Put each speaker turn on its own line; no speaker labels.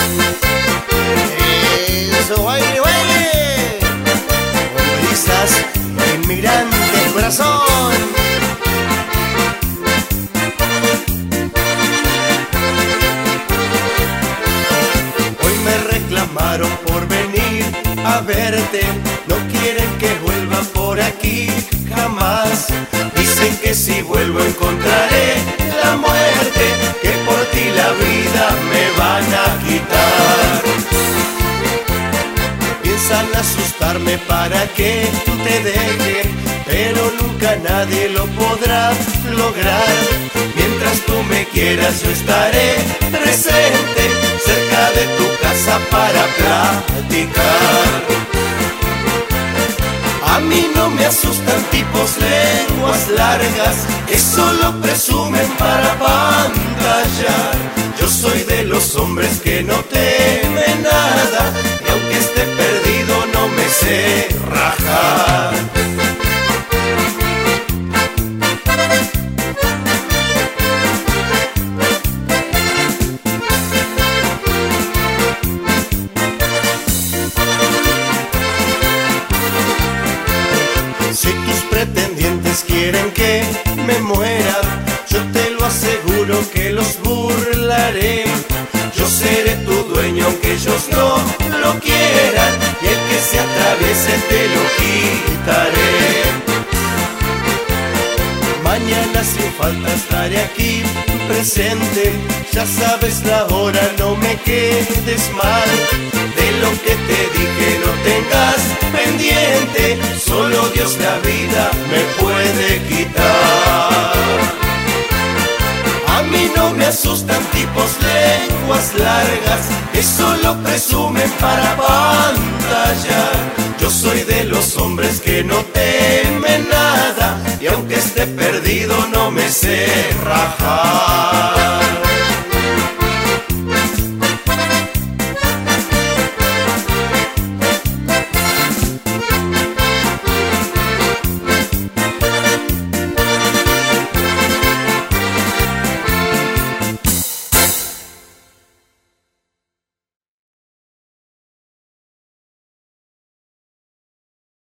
Eso, baile, baile. Con brisas de inmigrante corazón. Hoy me reclamaron por venir a verte. No quieren que vuelva por aquí jamás. Dicen que si vuelvo encontraré la muerte, que por ti la vida me van a quitar. Piensan asustarme para que te deje, pero nunca nadie lo podrá lograr. Mientras tú me quieras yo estaré presente cerca de tu casa para platicar. A mí no me asustan tipos lenguas largas que solo presumen para pantallar. Yo soy de los hombres que no temen nada y aunque esté perdido no me sé rajar. Si tus pretendientes quieren que me muera, yo te lo aseguro que los burlaré. Yo seré tu dueño aunque ellos no lo quieran, y el que se atraviese te lo quitaré. Mañana sin falta estaré aquí presente. Ya sabes la hora, no me quedes mal. De lo que te dije no tengas pendiente, solo Dios la vida me puede quitar. A mí no me asustan tipos lenguas largas que solo presumen para pantallar. Yo soy de los hombres que no temen nada y aunque esté perdido no me sé rajar.